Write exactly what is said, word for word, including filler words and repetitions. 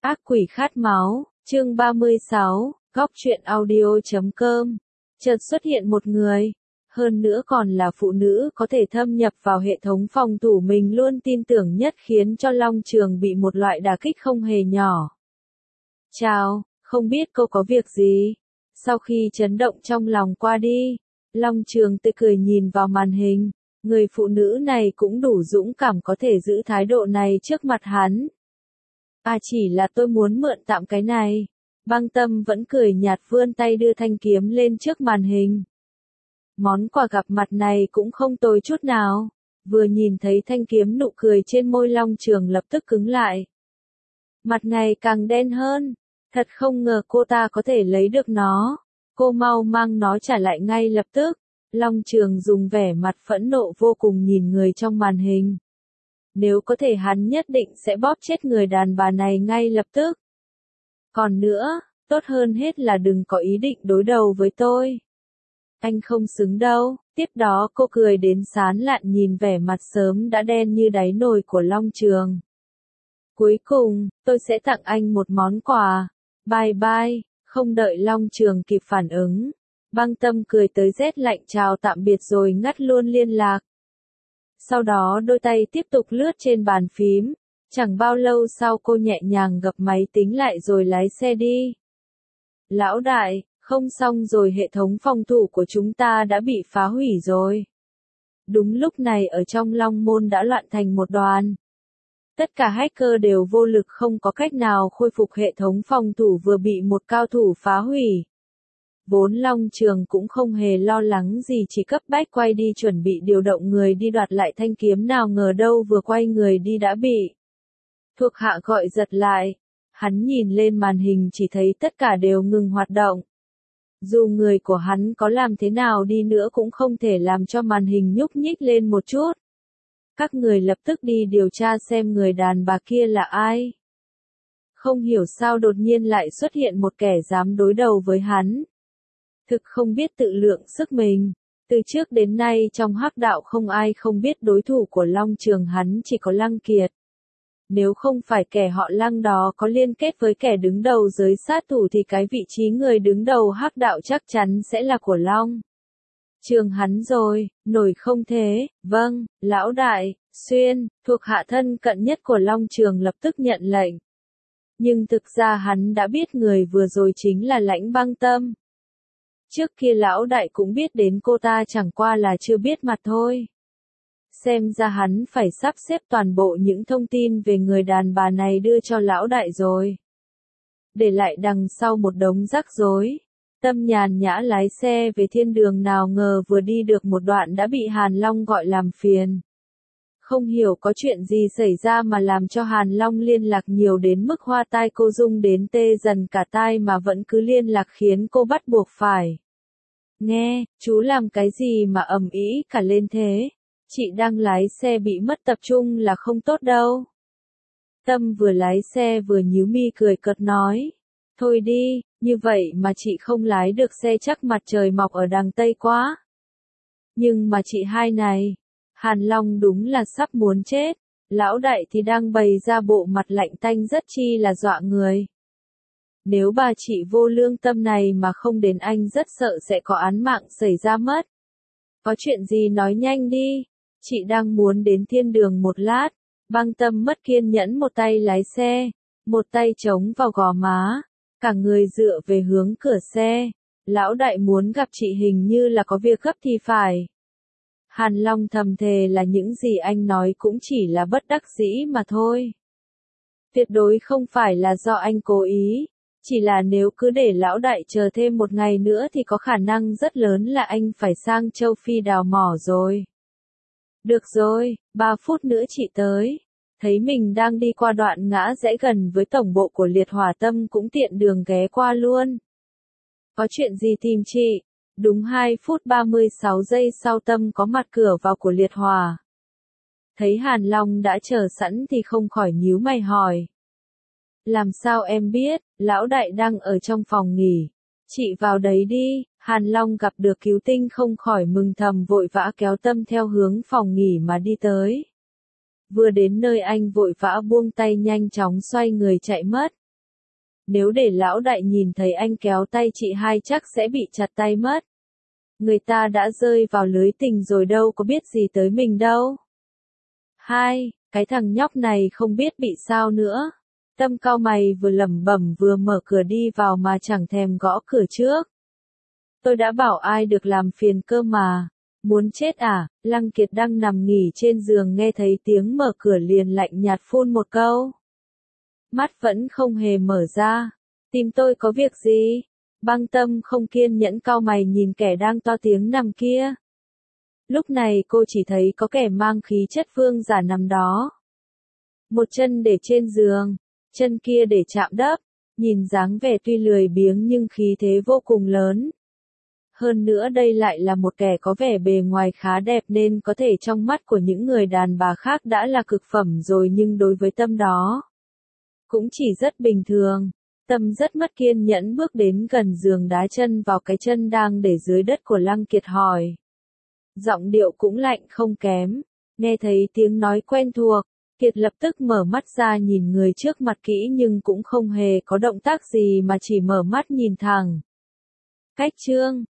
Ác quỷ khát máu, chương ba mươi sáu, góc truyện audio chấm com. Chợt xuất hiện một người, hơn nữa còn là phụ nữ có thể thâm nhập vào hệ thống phòng thủ mình luôn tin tưởng nhất, khiến cho Long Trường bị một loại đả kích không hề nhỏ. Chào, không biết cô có việc gì? Sau khi chấn động trong lòng qua đi, Long Trường tươi cười nhìn vào màn hình, người phụ nữ này cũng đủ dũng cảm có thể giữ thái độ này trước mặt hắn. À, chỉ là tôi muốn mượn tạm cái này. Băng Tâm vẫn cười nhạt vươn tay đưa thanh kiếm lên trước màn hình. Món quà gặp mặt này cũng không tồi chút nào. Vừa nhìn thấy thanh kiếm, nụ cười trên môi Long Trường lập tức cứng lại. Mặt ngày càng đen hơn. Thật không ngờ cô ta có thể lấy được nó. Cô mau mang nó trả lại ngay lập tức. Long Trường dùng vẻ mặt phẫn nộ vô cùng nhìn người trong màn hình. Nếu có thể hắn nhất định sẽ bóp chết người đàn bà này ngay lập tức. Còn nữa, tốt hơn hết là đừng có ý định đối đầu với tôi. Anh không xứng đâu. Tiếp đó cô cười đến sán lạn nhìn vẻ mặt sớm đã đen như đáy nồi của Long Trường. Cuối cùng, tôi sẽ tặng anh một món quà. Bye bye. Không đợi Long Trường kịp phản ứng, Băng Tâm cười tới rét lạnh chào tạm biệt rồi ngắt luôn liên lạc. Sau đó đôi tay tiếp tục lướt trên bàn phím, chẳng bao lâu sau cô nhẹ nhàng gập máy tính lại rồi lái xe đi. Lão đại, không xong rồi, hệ thống phòng thủ của chúng ta đã bị phá hủy rồi. Đúng lúc này ở trong Long Môn đã loạn thành một đoàn. Tất cả hacker đều vô lực, không có cách nào khôi phục hệ thống phòng thủ vừa bị một cao thủ phá hủy. Vốn Long Trường cũng không hề lo lắng gì, chỉ cấp bách quay đi chuẩn bị điều động người đi đoạt lại thanh kiếm, nào ngờ đâu vừa quay người đi đã bị thuộc hạ gọi giật lại. Hắn nhìn lên màn hình chỉ thấy tất cả đều ngừng hoạt động. Dù người của hắn có làm thế nào đi nữa cũng không thể làm cho màn hình nhúc nhích lên một chút. Các người lập tức đi điều tra xem người đàn bà kia là ai. Không hiểu sao đột nhiên lại xuất hiện một kẻ dám đối đầu với hắn. Thực không biết tự lượng sức mình. Từ trước đến nay trong hắc đạo không ai không biết đối thủ của Long Trường hắn chỉ có Lăng Kiệt. Nếu không phải kẻ họ Lăng đó có liên kết với kẻ đứng đầu giới sát thủ thì cái vị trí người đứng đầu hắc đạo chắc chắn sẽ là của Long Trường hắn rồi. Nổi không thế? Vâng, lão đại. Xuyên, thuộc hạ thân cận nhất của Long Trường lập tức nhận lệnh. Nhưng thực ra hắn đã biết người vừa rồi chính là Lãnh Băng Tâm. Trước kia lão đại cũng biết đến cô ta, chẳng qua là chưa biết mặt thôi. Xem ra hắn phải sắp xếp toàn bộ những thông tin về người đàn bà này đưa cho lão đại rồi. Để lại đằng sau một đống rắc rối. Tâm nhàn nhã lái xe về thiên đường, nào ngờ vừa đi được một đoạn đã bị Hàn Long gọi làm phiền. Không hiểu có chuyện gì xảy ra mà làm cho Hàn Long liên lạc nhiều đến mức hoa tai cô rung đến tê dần cả tai mà vẫn cứ liên lạc, khiến cô bắt buộc phải nghe. Chú làm cái gì mà ầm ĩ cả lên thế? Chị đang lái xe bị mất tập trung là không tốt đâu. Tâm vừa lái xe vừa nhíu mi cười cợt nói. Thôi đi, như vậy mà chị không lái được xe chắc mặt trời mọc ở đằng Tây quá. Nhưng mà chị hai này, Hàn Long đúng là sắp muốn chết. Lão đại thì đang bày ra bộ mặt lạnh tanh rất chi là dọa người. Nếu bà chị vô lương tâm này mà không đến, anh rất sợ sẽ có án mạng xảy ra mất. Có chuyện gì nói nhanh đi. Chị đang muốn đến thiên đường một lát. Băng Tâm mất kiên nhẫn, một tay lái xe, một tay chống vào gò má, cả người dựa về hướng cửa xe. Lão đại muốn gặp chị, hình như là có việc gấp thì phải. Hàn Long thầm thề là những gì anh nói cũng chỉ là bất đắc dĩ mà thôi. Tuyệt đối không phải là do anh cố ý. Chỉ là nếu cứ để lão đại chờ thêm một ngày nữa thì có khả năng rất lớn là anh phải sang châu Phi đào mỏ rồi. Được rồi, ba phút nữa chị tới. Thấy mình đang đi qua đoạn ngã rẽ gần với tổng bộ của Liệt Hỏa, Tâm cũng tiện đường ghé qua luôn. Có chuyện gì tìm chị? Đúng hai phút ba mươi sáu giây sau, Tâm có mặt cửa vào của Liệt Hỏa. Thấy Hàn Long đã chờ sẵn thì không khỏi nhíu mày hỏi. Làm sao em biết? Lão đại đang ở trong phòng nghỉ. Chị vào đấy đi. Hàn Long gặp được cứu tinh không khỏi mừng thầm, vội vã kéo Tâm theo hướng phòng nghỉ mà đi tới. Vừa đến nơi anh vội vã buông tay nhanh chóng xoay người chạy mất. Nếu để lão đại nhìn thấy anh kéo tay chị hai chắc sẽ bị chặt tay mất. Người ta đã rơi vào lưới tình rồi đâu có biết gì tới mình đâu. Hai, cái thằng nhóc này không biết bị sao nữa. Tâm cau mày vừa lẩm bẩm vừa mở cửa đi vào mà chẳng thèm gõ cửa trước. Tôi đã bảo ai được làm phiền cơ mà. Muốn chết à? Lăng Kiệt đang nằm nghỉ trên giường nghe thấy tiếng mở cửa liền lạnh nhạt phun một câu. Mắt vẫn không hề mở ra. Tìm tôi có việc gì? Băng Tâm không kiên nhẫn cau mày nhìn kẻ đang to tiếng nằm kia. Lúc này cô chỉ thấy có kẻ mang khí chất vương giả nằm đó. Một chân để trên giường, chân kia để chạm đất, nhìn dáng vẻ tuy lười biếng nhưng khí thế vô cùng lớn. Hơn nữa đây lại là một kẻ có vẻ bề ngoài khá đẹp nên có thể trong mắt của những người đàn bà khác đã là cực phẩm rồi nhưng đối với Tâm đó cũng chỉ rất bình thường. Tâm rất mất kiên nhẫn bước đến gần giường đá chân vào cái chân đang để dưới đất của Lăng Kiệt hỏi. Giọng điệu cũng lạnh không kém, nghe thấy tiếng nói quen thuộc, Kiệt lập tức mở mắt ra nhìn người trước mặt kỹ nhưng cũng không hề có động tác gì mà chỉ mở mắt nhìn thẳng. Cách Trương,